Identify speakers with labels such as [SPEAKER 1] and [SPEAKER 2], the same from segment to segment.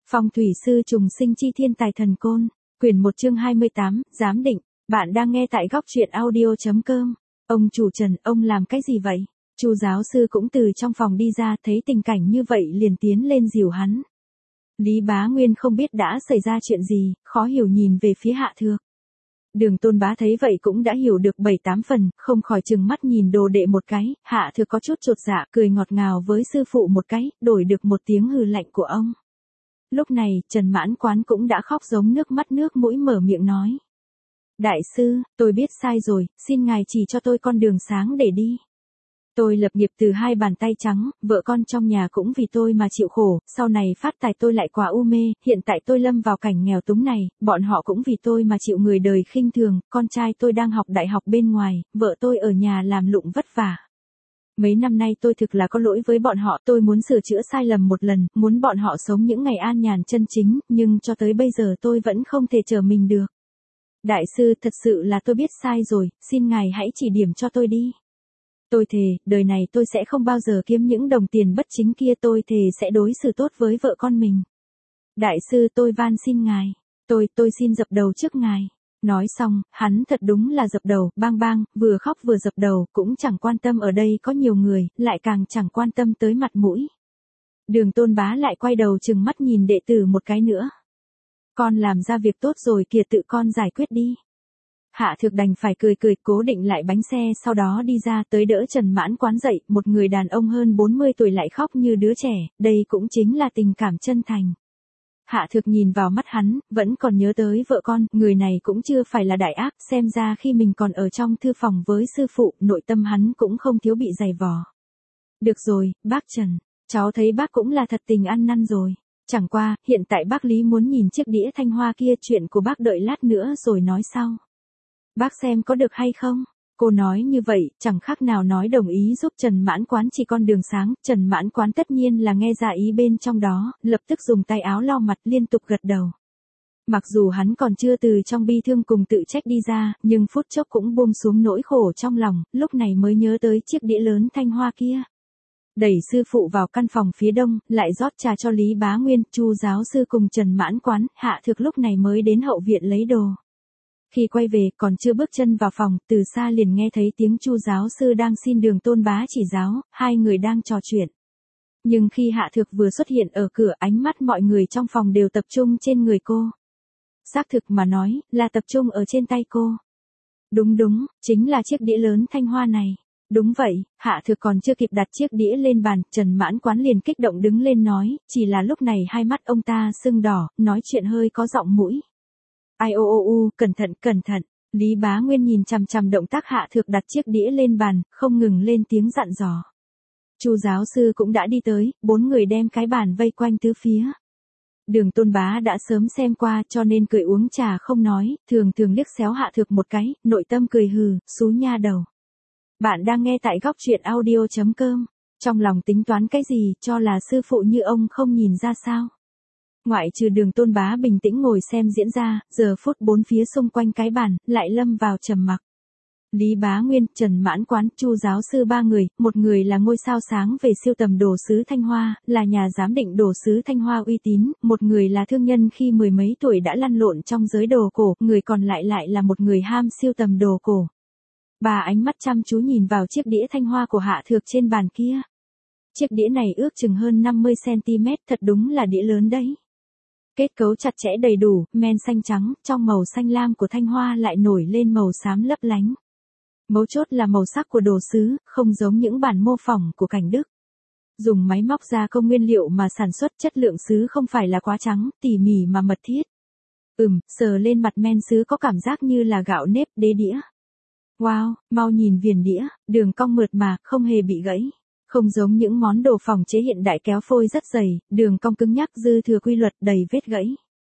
[SPEAKER 1] Phong thủy sư trùng sinh chi thiên tài thần côn, quyển 1 chương 28, giám định, bạn đang nghe tại góc truyện audio.com. Ông chủ Trần, ông làm cái gì vậy? Chu giáo sư cũng từ trong phòng đi ra, thấy tình cảnh như vậy liền tiến lên dìu hắn. Lý Bá Nguyên không biết đã xảy ra chuyện gì, khó hiểu nhìn về phía Hạ Thược. Đường Tôn Bá thấy vậy cũng đã hiểu được 7-8 phần, không khỏi trừng mắt nhìn đồ đệ một cái, Hạ Thược có chút chột dạ, cười ngọt ngào với sư phụ một cái, đổi được một tiếng hừ lạnh của ông. Lúc này, Trần Mãn Quán cũng đã khóc giống nước mắt nước mũi mở miệng nói. Đại sư, tôi biết sai rồi, xin ngài chỉ cho tôi con đường sáng để đi. Tôi lập nghiệp từ 2 bàn tay trắng, vợ con trong nhà cũng vì tôi mà chịu khổ, sau này phát tài tôi lại quá u mê, hiện tại tôi lâm vào cảnh nghèo túng này, bọn họ cũng vì tôi mà chịu người đời khinh thường, con trai tôi đang học đại học bên ngoài, vợ tôi ở nhà làm lụng vất vả. Mấy năm nay tôi thực là có lỗi với bọn họ, tôi muốn sửa chữa sai lầm một lần, muốn bọn họ sống những ngày an nhàn chân chính, nhưng cho tới bây giờ tôi vẫn không thể trở mình được. Đại sư, thật sự là tôi biết sai rồi, xin ngài hãy chỉ điểm cho tôi đi. Tôi thề, đời này tôi sẽ không bao giờ kiếm những đồng tiền bất chính kia, tôi thề sẽ đối xử tốt với vợ con mình. Đại sư, tôi van xin ngài, tôi xin dập đầu trước ngài. Nói xong, hắn thật đúng là dập đầu, bang bang, vừa khóc vừa dập đầu, cũng chẳng quan tâm ở đây có nhiều người, lại càng chẳng quan tâm tới mặt mũi. Đường Tôn Bá lại quay đầu trừng mắt nhìn đệ tử một cái nữa. Con làm ra việc tốt rồi kìa, tự con giải quyết đi. Hạ Thược đành phải cười cố định lại bánh xe, sau đó đi ra tới đỡ Trần Mãn Quán dậy, một người đàn ông hơn 40 tuổi lại khóc như đứa trẻ, đây cũng chính là tình cảm chân thành. Hạ Thược nhìn vào mắt hắn, vẫn còn nhớ tới vợ con, người này cũng chưa phải là đại ác, xem ra khi mình còn ở trong thư phòng với sư phụ, nội tâm hắn cũng không thiếu bị dày vò. Được rồi, bác Trần, cháu thấy bác cũng là thật tình ăn năn rồi. Chẳng qua, hiện tại bác Lý muốn nhìn chiếc đĩa thanh hoa kia, chuyện của bác đợi lát nữa rồi nói sau. Bác xem có được hay không? Cô nói như vậy, chẳng khác nào nói đồng ý giúp Trần Mãn Quán chỉ con đường sáng, Trần Mãn Quán tất nhiên là nghe ra ý bên trong đó, lập tức dùng tay áo lau mặt liên tục gật đầu. Mặc dù hắn còn chưa từ trong bi thương cùng tự trách đi ra, nhưng phút chốc cũng buông xuống nỗi khổ trong lòng, lúc này mới nhớ tới chiếc đĩa lớn thanh hoa kia. Đẩy sư phụ vào căn phòng phía đông, lại rót trà cho Lý Bá Nguyên, Chu giáo sư cùng Trần Mãn Quán, Hạ Thược lúc này mới đến hậu viện lấy đồ. Khi quay về, còn chưa bước chân vào phòng, từ xa liền nghe thấy tiếng Chu giáo sư đang xin Đường Tôn Bá chỉ giáo, hai người đang trò chuyện. Nhưng khi Hạ Thược vừa xuất hiện ở cửa, ánh mắt mọi người trong phòng đều tập trung trên người cô. Xác thực mà nói, là tập trung ở trên tay cô. Đúng, chính là chiếc đĩa lớn thanh hoa này. Đúng vậy, Hạ Thược còn chưa kịp đặt chiếc đĩa lên bàn, Trần Mãn Quán liền kích động đứng lên nói, chỉ là lúc này hai mắt ông ta sưng đỏ, nói chuyện hơi có giọng mũi. Ai ô, cẩn thận, Lý Bá Nguyên nhìn chằm động tác Hạ Thược đặt chiếc đĩa lên bàn, không ngừng lên tiếng dặn dò. Chu giáo sư cũng đã đi tới, 4 người đem cái bàn vây quanh tứ phía. Đường Tôn Bá đã sớm xem qua cho nên cười uống trà không nói, thường liếc xéo Hạ Thược một cái, nội tâm cười hừ, xú nha đầu. Bạn đang nghe tại góc truyện audio.com, trong lòng tính toán cái gì, cho là sư phụ như ông không nhìn ra sao. Ngoại trừ Đường Tôn Bá bình tĩnh ngồi xem diễn ra, giờ phút 4 phía xung quanh cái bàn, lại lâm vào trầm mặc. Lý Bá Nguyên, Trần Mãn Quán, Chu giáo sư 3 người, một người là ngôi sao sáng về siêu tầm đồ sứ Thanh Hoa, là nhà giám định đồ sứ Thanh Hoa uy tín, một người là thương nhân khi 10 mấy tuổi đã lăn lộn trong giới đồ cổ, người còn lại là một người ham siêu tầm đồ cổ. Bà ánh mắt chăm chú nhìn vào chiếc đĩa thanh hoa của Hạ Thược trên bàn kia. Chiếc đĩa này ước chừng hơn 50cm, thật đúng là đĩa lớn đấy. Kết cấu chặt chẽ đầy đủ, men xanh trắng, trong màu xanh lam của thanh hoa lại nổi lên màu xám lấp lánh. Mấu chốt là màu sắc của đồ sứ, không giống những bản mô phỏng của Cảnh Đức. Dùng máy móc gia công nguyên liệu mà sản xuất, chất lượng sứ không phải là quá trắng, tỉ mỉ mà mật thiết. Sờ lên mặt men sứ có cảm giác như là gạo nếp đế đĩa. Wow, mau nhìn viền đĩa, đường cong mượt mà, không hề bị gãy. Không giống những món đồ phòng chế hiện đại kéo phôi rất dày, đường cong cứng nhắc dư thừa quy luật đầy vết gãy.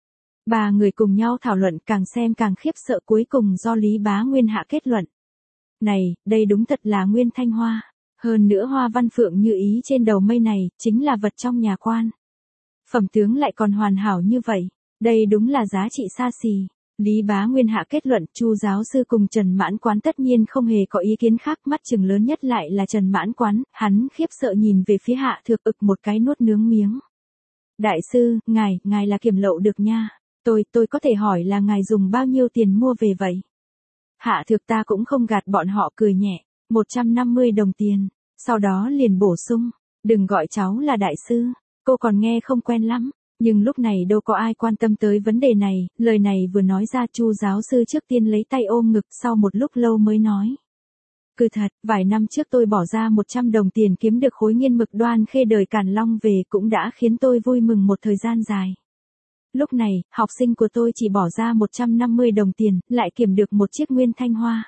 [SPEAKER 1] 3 người cùng nhau thảo luận, càng xem càng khiếp sợ, cuối cùng do Lý Bá Nguyên hạ kết luận. Này, đây đúng thật là nguyên thanh hoa. Hơn nữa hoa văn phượng như ý trên đầu mây này, chính là vật trong nhà quan. Phẩm tướng lại còn hoàn hảo như vậy, đây đúng là giá trị xa xỉ. Lý Bá Nguyên hạ kết luận, Chu giáo sư cùng Trần Mãn Quán tất nhiên không hề có ý kiến khác, mắt chừng lớn nhất lại là Trần Mãn Quán, hắn khiếp sợ nhìn về phía Hạ Thược, một cái nuốt nướng miếng. Đại sư, ngài là kiểm lậu được nha. Tôi có thể hỏi là ngài dùng bao nhiêu tiền mua về vậy? Hạ Thược ta cũng không gạt bọn họ, cười nhẹ, 150 đồng tiền, sau đó liền bổ sung, đừng gọi cháu là đại sư, cô còn nghe không quen lắm. Nhưng lúc này đâu có ai quan tâm tới vấn đề này, lời này vừa nói ra Chu giáo sư trước tiên lấy tay ôm ngực, sau một lúc lâu mới nói. Cứ thật, vài năm trước tôi bỏ ra 100 đồng tiền kiếm được khối nghiên mực Đoan Khê đời Càn Long về cũng đã khiến tôi vui mừng một thời gian dài. Lúc này, học sinh của tôi chỉ bỏ ra 150 đồng tiền, lại kiểm được một chiếc nguyên thanh hoa.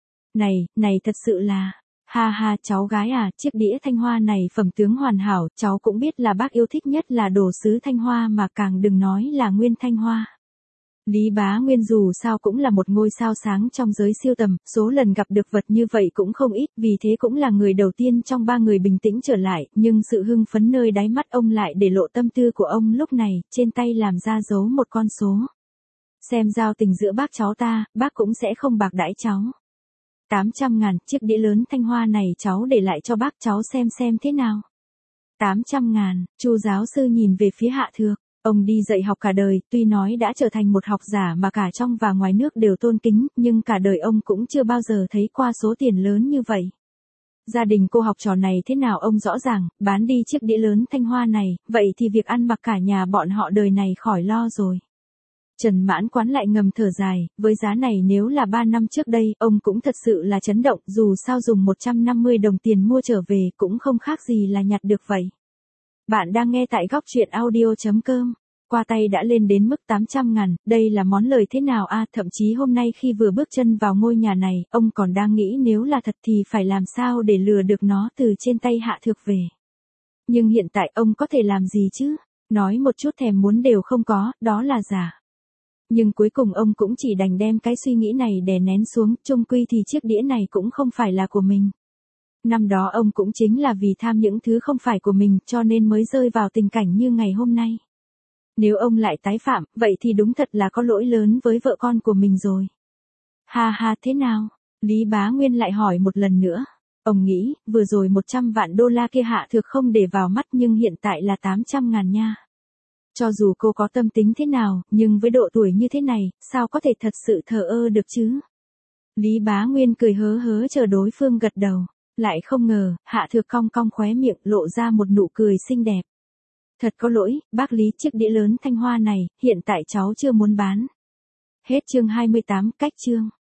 [SPEAKER 1] Này thật sự là, ha cháu gái à, chiếc đĩa thanh hoa này phẩm tướng hoàn hảo, cháu cũng biết là bác yêu thích nhất là đồ sứ thanh hoa mà càng đừng nói là nguyên thanh hoa. Lý Bá Nguyên dù sao cũng là một ngôi sao sáng trong giới siêu tầm, số lần gặp được vật như vậy cũng không ít, vì thế cũng là người đầu tiên trong 3 người bình tĩnh trở lại, nhưng sự hưng phấn nơi đáy mắt ông lại để lộ tâm tư của ông lúc này, trên tay làm ra dấu một con số. Xem giao tình giữa bác cháu ta, bác cũng sẽ không bạc đãi cháu. 800.000, chiếc đĩa lớn thanh hoa này cháu để lại cho bác cháu xem thế nào. 800.000, Chu giáo sư nhìn về phía Hạ Thược. Ông đi dạy học cả đời, tuy nói đã trở thành một học giả mà cả trong và ngoài nước đều tôn kính, nhưng cả đời ông cũng chưa bao giờ thấy qua số tiền lớn như vậy. Gia đình cô học trò này thế nào ông rõ ràng, bán đi chiếc đĩa lớn thanh hoa này, vậy thì việc ăn mặc cả nhà bọn họ đời này khỏi lo rồi. Trần Mãn Quán lại ngầm thở dài, với giá này nếu là 3 năm trước đây, ông cũng thật sự là chấn động, dù sao dùng 150 đồng tiền mua trở về cũng không khác gì là nhặt được vậy. Bạn đang nghe tại góc truyện audio.com. Qua tay đã lên đến mức 800.000, đây là món lời thế nào a? Thậm chí hôm nay khi vừa bước chân vào ngôi nhà này, ông còn đang nghĩ nếu là thật thì phải làm sao để lừa được nó từ trên tay Hạ Thược về. Nhưng hiện tại ông có thể làm gì chứ? Nói một chút thèm muốn đều không có, đó là giả. Nhưng cuối cùng ông cũng chỉ đành đem cái suy nghĩ này đè nén xuống, chung quy thì chiếc đĩa này cũng không phải là của mình. Năm đó ông cũng chính là vì tham những thứ không phải của mình cho nên mới rơi vào tình cảnh như ngày hôm nay. Nếu ông lại tái phạm, vậy thì đúng thật là có lỗi lớn với vợ con của mình rồi. Ha thế nào? Lý Bá Nguyên lại hỏi một lần nữa. Ông nghĩ, vừa rồi 100 vạn đô la kia Hạ Thược không để vào mắt nhưng hiện tại là 800.000 nha. Cho dù cô có tâm tính thế nào, nhưng với độ tuổi như thế này, sao có thể thật sự thờ ơ được chứ? Lý Bá Nguyên cười hớ chờ đối phương gật đầu. Lại không ngờ, Hạ Thược cong khóe miệng lộ ra một nụ cười xinh đẹp. Thật có lỗi, bác Lý, chiếc đĩa lớn thanh hoa này, hiện tại cháu chưa muốn bán. Hết chương 28, cách chương.